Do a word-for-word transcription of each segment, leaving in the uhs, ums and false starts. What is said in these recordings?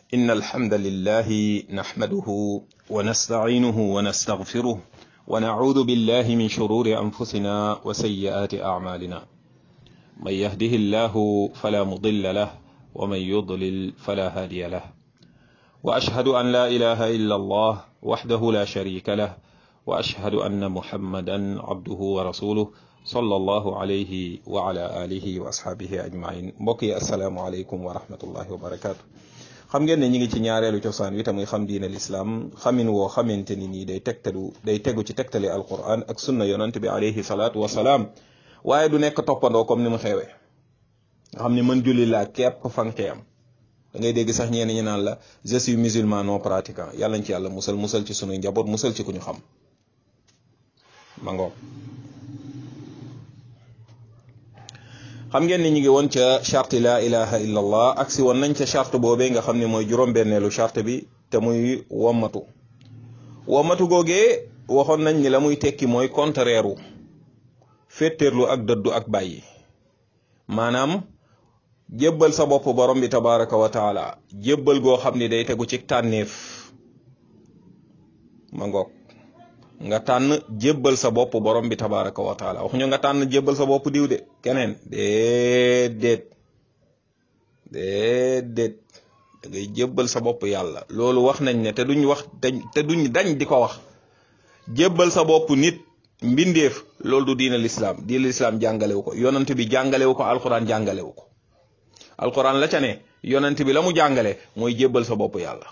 إن الحمد لله نحمده ونستعينه ونستغفره ونعوذ بالله من شرور أنفسنا وسيئات أعمالنا من يهده الله فلا مضل له ومن يضلل فلا هادي له وأشهد أن لا إله إلا الله وحده لا شريك له وأشهد أن محمدا عبده ورسوله صلى الله عليه وعلى آله وأصحابه أجمعين mbokki assalaamu aleykum wa rahmatullahi wa barakaatu. xam ngeen ne ñi ngi ci ñaareelu cosaan wi tamuy xam diine lislaam xamin woo xamante ni nii day tegtalu day tegu ci tegtali alquran ak sunna yonant bi alayhi salaatu wasalaam waaye du nekk toppandoo comme ni mu xewee nga xam ne mën julli laa képp fanke am da ngay dégg sax ñenn ñi naan la je suis musulman non pratiquant yàlla nañ ci yàlla musal musal ci sunuy njaboot musal ci ku ñu xam ma ngoog xam ngeen ni ñu ngi woon ca charte la ilaha illa allah ak si woon nañ ca charte boobee nga xam ne mooy juróom-benneelu charte bi te muy wommatu wommatu googee waxoon nañ ni la muy tekki mooy contraire u féeteerlu ak dëddu ak bàyyi maanaam jébbal sa bopp borom bi tabaraka wa taala jébbal goo xam ni day tegu ci tànneef ma ngoog nga tànn jébbal sa bopp borom bi tabaraka wa taala waxuñu nga tànn jébbal sa bopp diw de keneen déedéet déedéet da ngay jébbal sa bopp yàlla loolu wax nañ ne te duñ wax dañ te duñ dañ di ko wax jébbal sa bopp nit mbindeef loolu du diina lislaam diina lislaam jàngalewu ko yonent bi jàngalewu ko alquran jàngalewu ko alquran la ca ne yonent bi la mu jàngale mooy jébbal sa bopp yàlla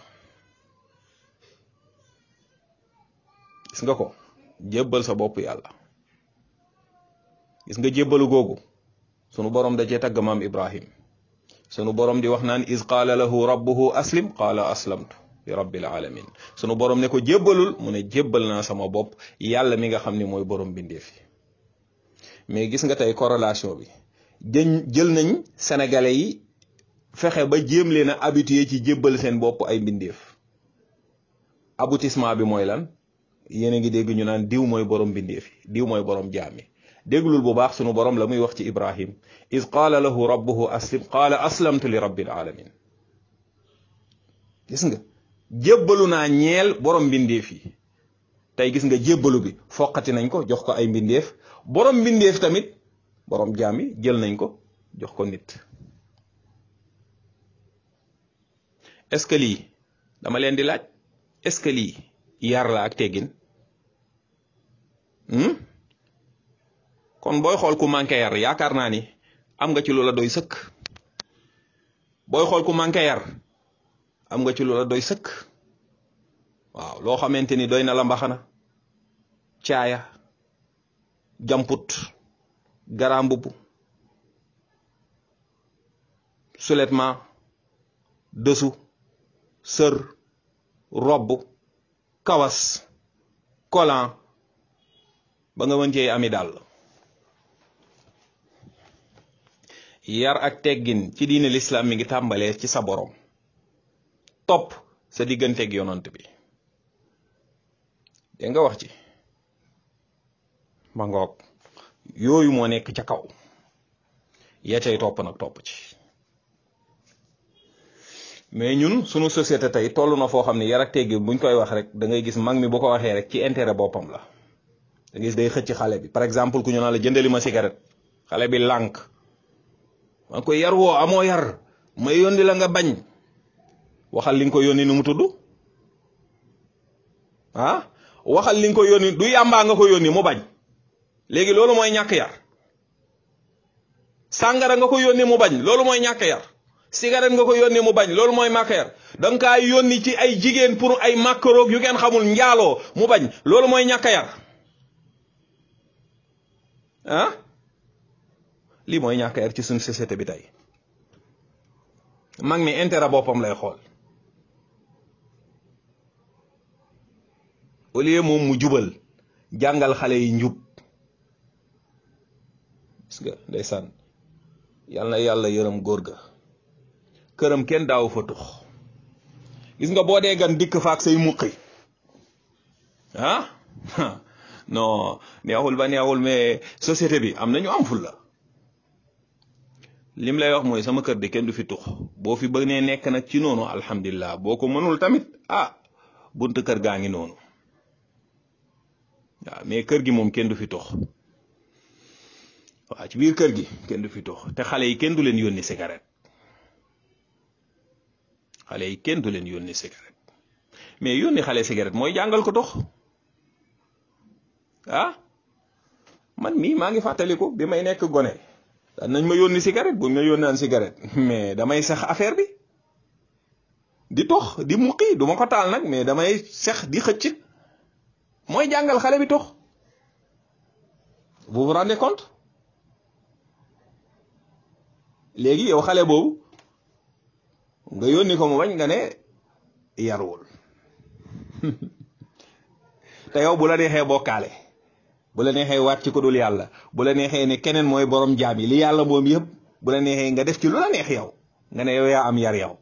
gis nga ko jébbal sa bopp yàlla gis nga jébbalu googu sunu borom da cee tagg maam Ibrahim sunu borom di wax naan iz qaala lahu rabbuhu aslim qaala aslamtu li rabbil alamin sunu borom ne ko jébbalul mu ne jébbal naa sama bopp yàlla mi nga xam ne mooy borom bindeef yi mais gis nga tey corrélation bi jën jël nañ sénégalais yi fexe ba jéem leen a habitué ci jébbal seen bopp ay mbindeef aboutissement bi mooy lan yéen a ngi dégg ñu naan diw mooy borom bindeef yi diw mooy borom jaami déglul bu baax sunu borom la muy wax ci Ibrahim iz qaala lahu rabbuhu aslim qaala aslamtu li rabbil alamin gis nga jébbalu naa ñeel borom mbindeef yi tey gis nga jébbalu bi foqati nañ ko jox ko ay mbindeef borom mbindeef tamit borom jaami jël nañ ko jox ko nit est-ce que lii dama leen di laaj est-ce que lii yar la ak teggin kon booy xool ku manqué yar yaakaar naa ni am nga ci loola doy sëkk booy xool ku manqué yar am nga ci loola doy sëkk waaw loo xamante ni doy na la mbaxana caaya jamput garambubu soulètement dessous sër robb kawas kolan ba nga mën cee ami daal yar ak teggin ci diine lislaam mi ngi tàmbalee ci sa borom topp sa digganteeg yonant bi dégg nga wax ci ma ngoog yooyu moo nekk ca kaw ya cay topp nag topp ci mais ñun sunu société tey toll na foo xam ne yar ak teggin buñ koy wax rek da ngay gis mag mi bu ko waxee rek ci intérêt boppam la da ngay gis day xëcc xale bi par exemple ku ñu naan la jëndali ma cigarette xale bi lànk man koy yar woo amoo yar may yónni la nga bañ waxal li nga ko yónni nu mu tudd ah waxal li nga ko yónni du yàmbaa nga ko yónni mu bañ léegi loolu mooy ñàkk yar sàngara nga ko yónni mu bañ loolu mooy ñàkk yar cigarette nga ko yónni mu bañ loolu mooy màkk yar danga kaa yónni ci ay jigéen pour ay màkkaroog yu ngeen xamul njaaloo mu bañ loolu mooy ñàkk yar ah lii mooy ñàkk yar ci suñu société bi tey mag mi intérêt boppam lay xool au lieu moom mu jubal jàngal xale yi njub gis nga ndeysaan yàlla na yàlla yërëm góor ga këram kenn daaw fa tux gis nga boo dee gan dikk faak say muqi ah non neexul ba neexul mais société bi am na ñu am ful la lim lay wax mooy sama kër di kenn du fi tux boo fi bëgg nee nekk nag ci noonu alhamdulilah boo ko mënul tamit ah buntu kër gaa ngi noonu waaw mais kër gi moom kenn du fi tux waaw ci biir kër gi kenn du fi tux te xale yi kenn du leen yónni cigarette xale yi kenn du leen yónni cigarette mais yónni xale cigarette mooy jàngal ko tux ah man mii maa ngi fàttaliku bi may nekk gone daan nañ ma yónni cigarette bu ñu ma yónnaan cigarette mais damay sax affaire bi di tox di muqi du ma ko taal nag mais damay sax di xëcc mooy jàngal xale bi tox vous vous rendez compte léegi yow xale boobu nga yónni ko mu bañ nga ne yarwul te yow bu la neexee bokkaale bu la neexee waat ci ko dul yàlla bu la neexee ne keneen mooy borom jaam yi li yàlla moom yëpp bu la neexee nga def ci lu la neex yow nga ne yow yaa am yar yow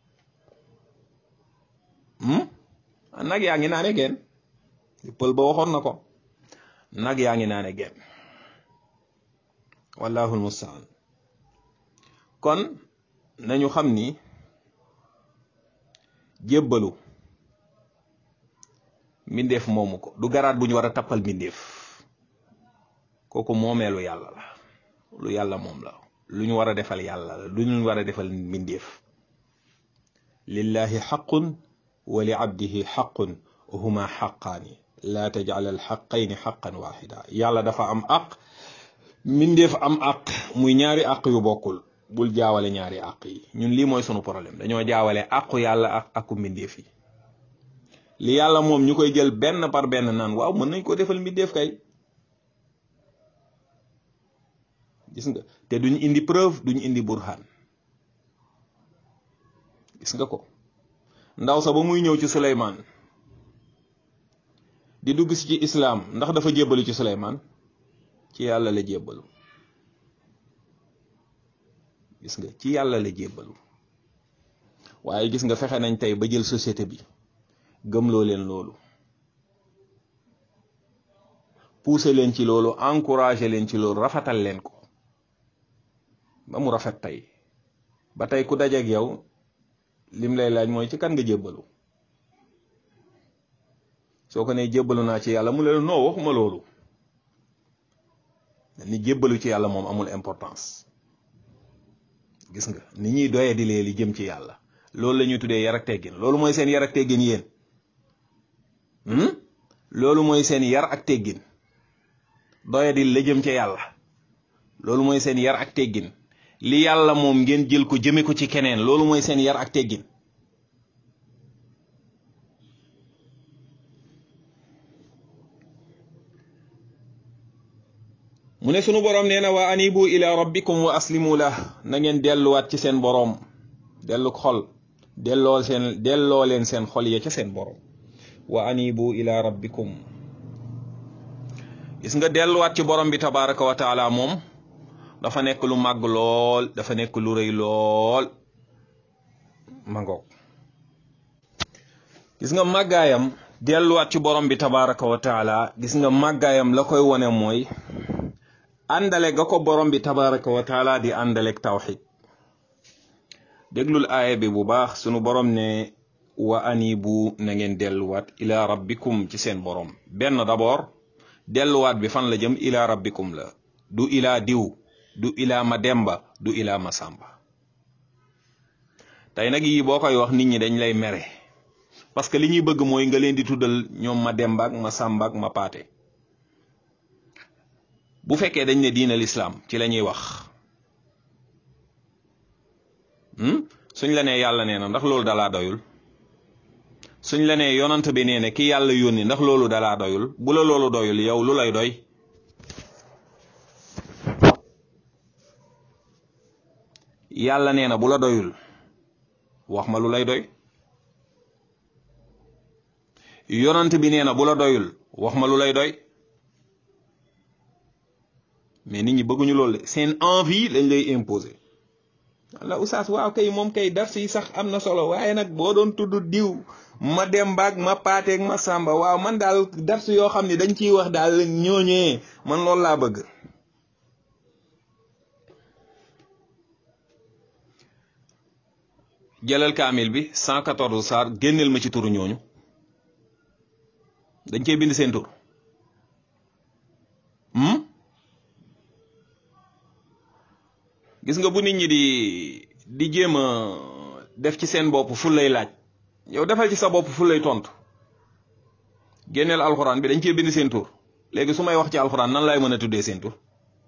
nag yaa ngi naane geen pël ba waxoon na ko nag yaa ngi naane geen wallaahu almustaan kon nañu xam ni jébbalu mbindeef moomu ko du garaat bu ñu war a tappal mbindeef kooku moomeelu yàlla la lu yàlla moom la lu ñu war a defal yàlla la lu ñu war a defal mbindeef lillahi xaqun wa li abdihi xaqun huma xaqaani laa tajcal al xaqayni xaqan waxida yàlla dafa am aq mbindeef am aq muy ñaari aq yu bokkul bul jaawale ñaari aq yi ñun lii mooy sunu problème dañoo jaawale aqu yàlla ak aqu mbindeef yi li yàlla moom ñu koy jël benn par benn naan waaw mën nañ ko defal mbindeef kay gis nga te duñ indi preuve duñ indi burhan gis nga ko ndaw sa ba muy ñëw ci Suleymaan di dugg si ci islaam ndax dafa jébbalu ci Suleymaan ci yàlla la jébbalu gis nga ci yàlla la jébbalu waaye gis nga fexe nañ tey ba jël société bi gëmloo leen loolu pousser leen ci loolu encourager leen ci loolu rafetal leen ko ba mu rafet tey ba tey ku dajeeg yow lim lay laaj mooy ci kan nga jébbalu soo ko nee jébbalu naa ci yàlla mu leen noo waxuma loolu ni jébbalu ci yàlla moom amul importance gis nga ni ñuy doye di lee li jëm ci yàlla loolu la ñuy tuddee yar ak teggin loolu mooy seen yar ak teggin yéen loolu mooy seen yar ak teggin doye di la jëm ci yàlla loolu mooy seen yar ak teggin li yàlla moom ngeen jël ko jëme ko ci keneen loolu mooy seen yar ak teggin mu ne sunu boroom nee na wa anibu ila rabbikum wa aslimu lah na ngeen delluwaat ci seen boroom dellu xol delloo seen delloo leen seen xol ya ca seen boroom wa anibu ila rabbikum gis nga delluwaat ci boroom bi tabaraka wa taala moom dafa nekk lu màgg lool dafa nekk lu rëy lool ma ngoog gis nga màggaayam delluwaat ci boroom bi tabaraka wa taala gis nga màggaayam la koy wone mooy àndale ga ko borom bi tabaraka wa taala di àndalek tawxid déglul aaya bi bu baax sunu borom ne wa anibu na ngeen delluwaat ila rabbikum ci seen borom benn d'abord delluwaat bi fan la jëm ila rabbikum la du ila diw du ila ma demba du ila ma sàmba tey nag yi boo koy wax nit ñi dañ lay mere parce que li ñuy bëgg mooy nga leen di tuddal ñoom ma demba ak ma sàmba ak ma paate bu fekkee dañ ne diina l'islam ci la ñuy wax suñ la nee yàlla nee na ndax loolu dalaa doyul suñ la nee yonant bi nee na ki yàlla yónni ndax loolu dalaa doyul bu la loolu doyul yow lu lay doy yàlla nee na bu la doyul wax ma lu lay doy yonant bi nee na bu la doyul wax ma lu lay doy mais nit ñi bëgguñu loolu de seen envie lañ lay imposer la oustaz waaw kay moom kay dars yi sax am na solo waaye nag boo doon tudd diw ma dembaag ma paateeg ma sàmba waaw man daal dars yoo xam ne dañ ciy wax daal ñooñee man loolu laa bëgg jëlal kaamil bi cent quatorze saar génneel ma ci turu ñooñu dañ cee bind seen tur gis nga bu nit ñi di di jéem a def ci seen bopp fu lay laaj yow defal ci sa bopp fu lay tontu génneel alxuraan bi dañ cee bind seen tur léegi su may wax ci alxuraan nan laay mën a tuddee seen tur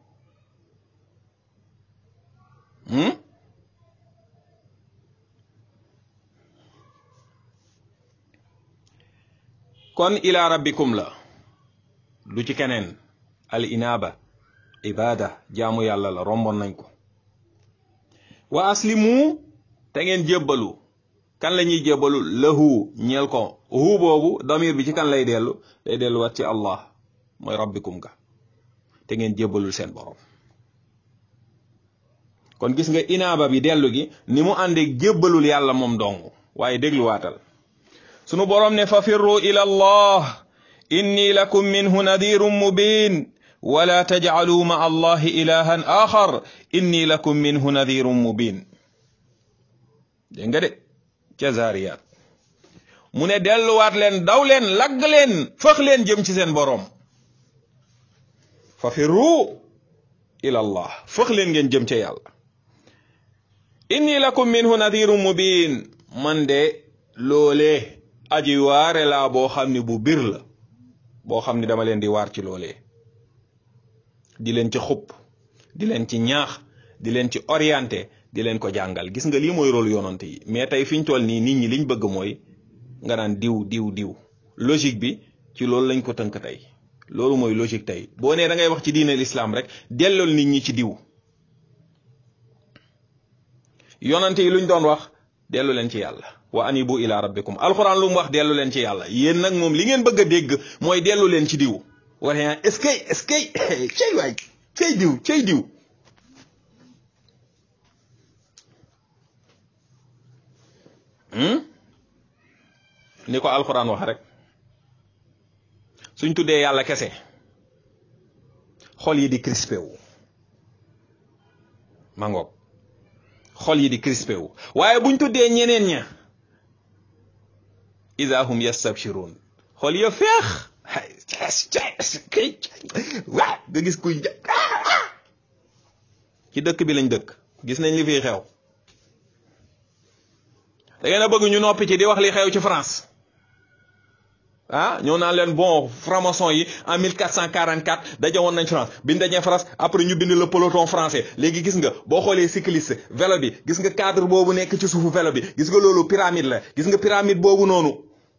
kon ila rabbikum la du ci keneen al inaba ibada jaamu yàlla la romboon nañ ko wa aslimu te ngeen jébbalu kan la ñuy jébbalu lahu ñeel ko hu boobu damir bi ci kan lay dellu day delluwaat ci allah mooy rabbikum ga te ngeen jébbalul seen borom kon gis nga inaaba bi dellu gi ni mu àndeeg jébbalul yàlla moom dong waaye dégluwaatal sunu borom ne fa firru ila allah inni lakum minhu nadirun mubin wala tajcalu ma allahi ilahan axar inni lakum minhu nadirun mubin dégg nga de ca Zaariyaat mu ne delluwaat leen daw leen lagg leen fëx leen jëm ci seen boroom fa firru ila allah fëx leen ngeen jëm ca yàlla inni lakum minhu nadirun mubin man de loolee aji waare laa boo xam ne bu bir la boo xam ne dama leen di waar ci loolee di leen ci xupp di leen ci ñaax di leen ci orienté di leen ko jàngal gis nga lii mooy rôle yonante yi mais tey fi ñu toll nii nit ñi liñ bëgg mooy nga naan diw diw diw logique bi ci loolu lañ ko tënk tey loolu mooy logique tey boo nee da ngay wax ci diine l'islam rek dellool nit ñi ci diw yonante yi luñ doon wax dellu leen ci yàlla wa anibu ila rabbikum alquran lu mu wax dellu leen ci yàlla yéen nag moom li ngeen bëgg a dégg mooy dellu leen ci diw wala est-ce que est-ce que cey waay cey diw cey diw ni ko alquran wax rek suñ tuddee yàlla kese xol yi di crispé wu ma ngoog xol yi di crispé wu waaye buñ tuddee ñeneen ña iza hum yastabshirun xol ya feex waa nga gis kuy ci dëkk bi lañ dëkk gis nañ li fiy xew da ngeen a bëgg ñu noppi ci di wax li xew ci France ah ñoo naan leen bon franc-maçon yi en mille quatre cent quarante-quatre dajewoon nañ France biñ dajee France après ñu bind le peloton français léegi gis nga boo xoolee cycliste vélo bi gis nga cadre boobu nekk ci suufu vélo bi gis nga loolu pyramide la gis nga pyramide boobu noonu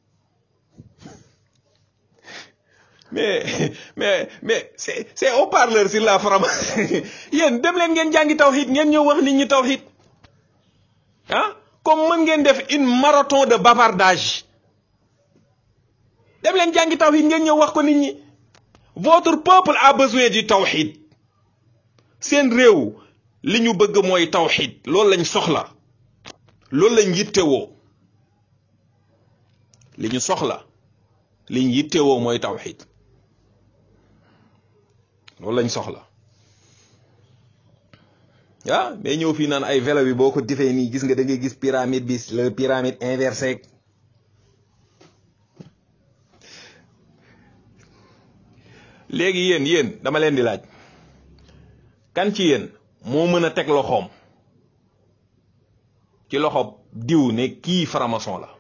mais mais mais c'est c'est haut-parleur sur la franc-maçonnerie yéen dem leen ngeen jàngi tawhid ngeen ñëw wax nit ñi tawhid ah comme mën ngeen def une marathon de bavardage dem leen jàngi tawhid ngeen ñëw wax ko nit ñi votre peuple a besoin du tawhid seen réew li ñu bëgg mooy tawhid loolu lañ soxla loolu lañ yittewoo li ñu soxla liñ yittewoo mooy tawhid loolu lañ soxla ah mais ñëw fii naan ay vélo bi boo ko defee nii gis nga da ngay gis pyramide bi le pyramide inversé léegi yéen yéen dama leen di laaj kan ci yéen moo mën a teg loxoom ci loxo diw ne kii franc-maçon la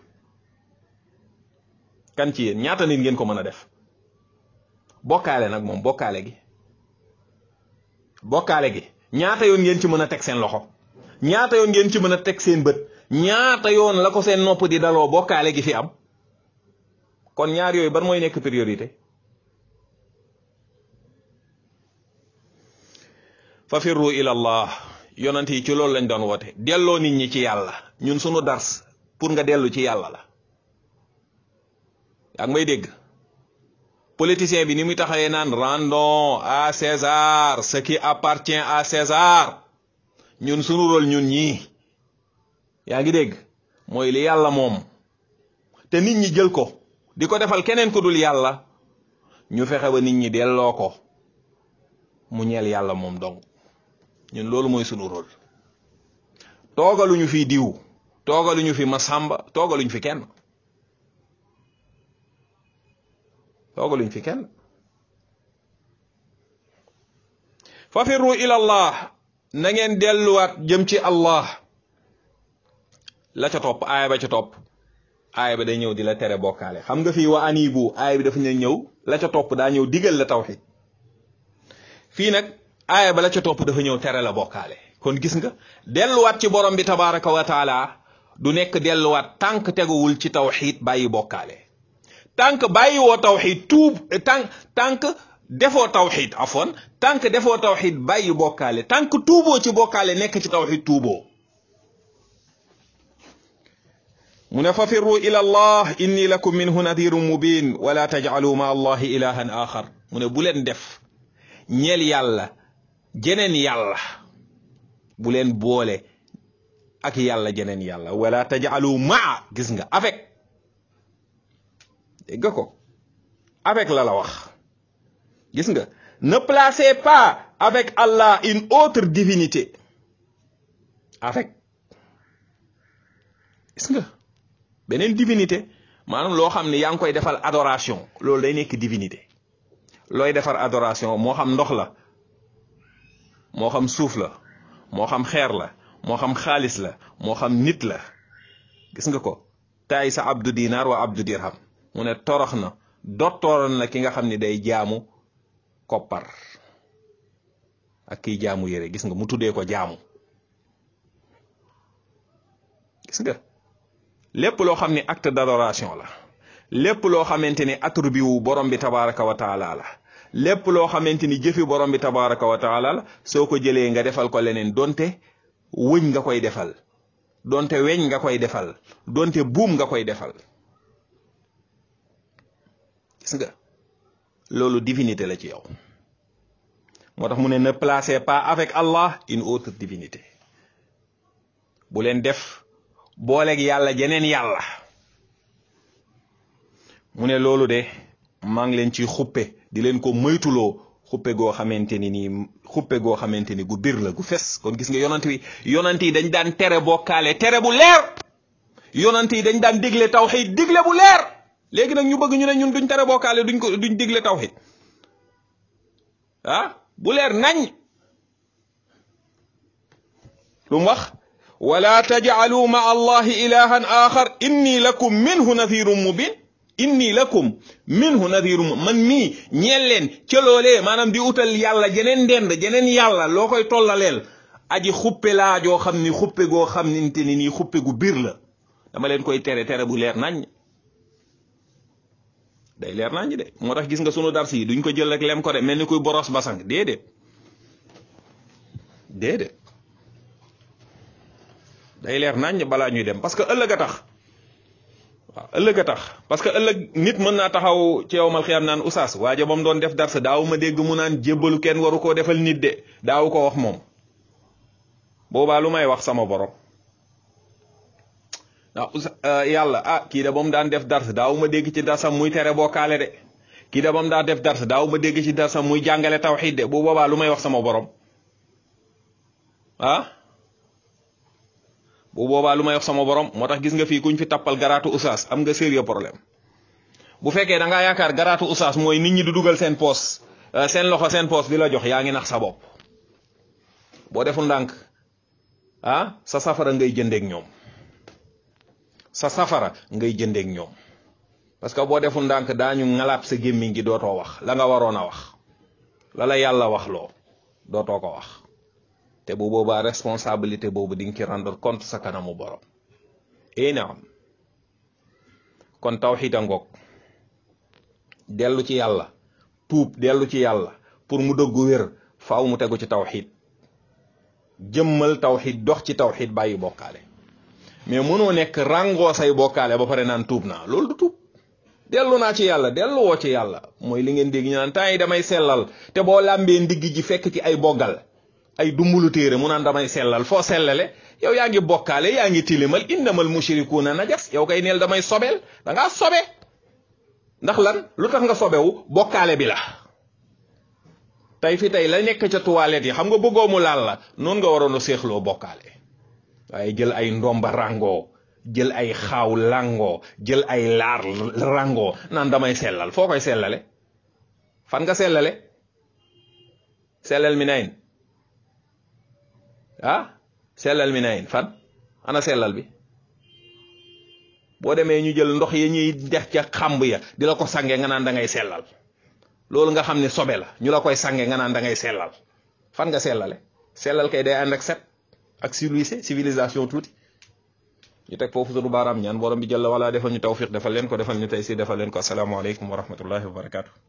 kan ci yéen ñaata nit ngeen ko mën a def bokkaale nag moom bokkaale gi bokkaale gi ñaata yoon ngeen ci mën a teg seen loxo ñaata yoon ngeen ci mën a teg seen bët ñaata yoon la ko seen nopp di daloo bokkaale gi fi am kon ñaar yooyu ban mooy nekk priorité fa firru ila allah yonent yi ci loolu lañ doon woote delloo nit ñi ci yàlla ñun sunu dars pour nga dellu ci yàlla la yaa ngi may dégg politicien bi ni muy taxawee naan rendons à César ce qui appartient à César ñun sunu rôle ñun ñii yaa ngi dégg mooy li yàlla moom te nit ñi jël ko di ko defal keneen ku dul yàlla ñu fexe ba nit ñi delloo ko mu ñeel yàlla moom dong ñun loolu mooy sunu rôle toogaluñu fii diw toogaluñu fi ma sàmba toogaluñ fi kenn toogaluñ fi kenn fafirru ila allah na ngeen delluwaat jëm ci allah la ca topp aaya ba ca topp aaya ba day ñëw di la tere bokkaale xam nga fii wa anibu aaya bi dafa ñu ñëw la ca topp daa ñëw digal la tawxid fii nag aaya ba la ca topp dafa ñëw tere la bokkaale kon gis nga delluwaat ci borom bi tabaraka wa taala du nekk delluwaat tànk teguwul ci tawxid bàyyi bokkaale tànk bàyyi woo tawxid tuub tànk tànk defoo tawxid afwan tànk defoo tawxid bàyyi bokkaale tànk tuuboo ci bokkaale nekk ci tawxid tuuboo mu ne fafirru ila allah inni lakum minhu nadirun mubin wala tajcalu ma allahi ilahan axar mu ne bu leen def ñeel yàlla jeneen yàlla bu leen boole ak yàlla jeneen yàlla wala tajcalu maa gis nga avec dégg ko avec la la wax gis nga ne placez pas avec Allah une autre divinité avec gis nga beneen divinité maanaam loo xam ne yaa ngi koy defal adoration loolu day nekk divinité looy defar adoration moo xam ndox la moo xam suuf la moo xam xeer la moo xam xaalis la moo xam nit la gis nga ko taay sa abdu dinar wa abdu dirham mu ne torox na dottooran la ki nga xam ne day jaamu koppar ak kiy jaamu yére gis nga mu tuddee ko jaamu gis nga lépp loo xam ne acte d'adoration la lépp loo xamante ni attribut wu borom bi tabaraka wa taala la lépp loo xamante ni jëfi borom bi tabaraka wa taala la soo ko jëlee nga defal ko leneen donte wëñ nga koy defal donte weñ nga koy defal donte buum nga koy defal gis nga loolu divinité la ci yow moo tax mu ne ne placez pas avec Allah une autre divinité bu leen def booleeg yàlla jeneen yàlla mu ne loolu de maa ngi leen ci xuppe di leen ko moytuloo xuppe goo xamante ni nii xuppe goo xamante ni gu bir la gu fes kon gis nga yonant yi yonant yi dañ daan tere bokkaale tere bu leer yonant yi dañ daan digle tawhid digle bu leer léegi nag ñu bëgg ñu ne ñun duñ tere bokkaale duñ ko duñ digle tawhid ah bu leer nañ lu mu wax wala tajcalu ma allahi ilahan axar inni lakum minhu nadirun mubin inni lakum minhu nadirun man mii ñeel leen ca loolee maanaam di utal yàlla jeneen ndend jeneen yàlla loo koy tollaleel aji xuppe laa joo xam ni xuppe goo xam ninte ni nii xuppe gu biir la dama leen koy tere tere bu leer nañ day leer nañ de moo tax gis nga sunu dars yi duñ ko jël rek lem ko de mel ni kuy boros basang déedéet déedéet day leer nañ balaa ñuy dem parce que ëllëg a tax waaw ëllëg a tax parce que ëllëg nit mën naa taxaw ci yowmal xiyaam naan oustaz waaja ba mu doon def dars daaw ma dégg mu naan jébbalu kenn waru koo defal nit de daaw ko wax moom boobaa lu may wax sama borom ah yàlla ah kii da ba mu daan def dars daaw ma dégg ci darsam muy tere bokkaale de kii da ba mu daan def dars daaw ma dégg ci darsam muy jàngale tawxiid de bu boobaa lu may wax sama borom ah bu boobaa lu may wax sama borom moo tax gis nga fii kuñ fi tappal garaatu oustaz am nga sérieux problème bu fekkee da ngaa yaakaar garaatu oustaz mooy nit ñi di dugal seen poos seen loxo seen poos di la jox yaa ngi nax sa bopp boo deful ndànk ah sa safara ngay jëndeek ñoom sa safara ngay jëndeek ñoom parce que boo deful ndànk daañu ngalaab sa gémmiñ gi dootoo wax la nga waroon a wax la la yàlla wax loo dootoo ko wax te bu boobaa responsabilité boobu di nga ci rendre compte sa kanamu borom ee naam kon tawxiid a ngoog dellu ci yàlla tuub dellu ci yàlla pour mu dëggu wér faaw mu tegu ci tawxiid jëmmal tawxiid dox ci tawxiid bàyyi bokkaale mais mënoo nekk ràngoo say bokkaale ba pare naan tuub naa loolu du tuub dellu naa ci yàlla dellu woo ci yàlla mooy li ngeen dégg ñu naan temps yi damay sellal te boo làmbee ndigg ji fekk ci ay boggal ay dumbulu téere mu naan damay sellal foo sellale yow yaa ngi bokkaale yaa ngi tilimal innamal mushrikuuna najas yow kay neel damay sobeel da ngaa sobe ndax lan lu tax nga sobewu bokkaale bi la tey fi tey la nekk ca toilette yi xam nga bëggoo mu laal la noonu nga waroon a séexloo bokkaale waaye jël ay ndomba rango jël ay xaaw langoo jël ay laar rangoo naan damay sellal foo koy sellale fan nga sellale sellal mi nayin ah sellal mi nayin fan ana sellal bi boo demee ñu jël ndox ya ñuy def ca xàmb ya di la ko sange nga naan da ngay sellal loolu nga xam ne sobe la ñu la koy sange nga naan da ngay sellal fan nga sellale sellal kay day ànd ak set ak civilisé civilisation tuuti ñu teg foofu sunu baaraam ñaan borom bi jël wala defal ñu tawfiq defal leen ko defal ñu tey si defal leen ko asalaamaaleykum wa rahmatullahi wa barakaatu.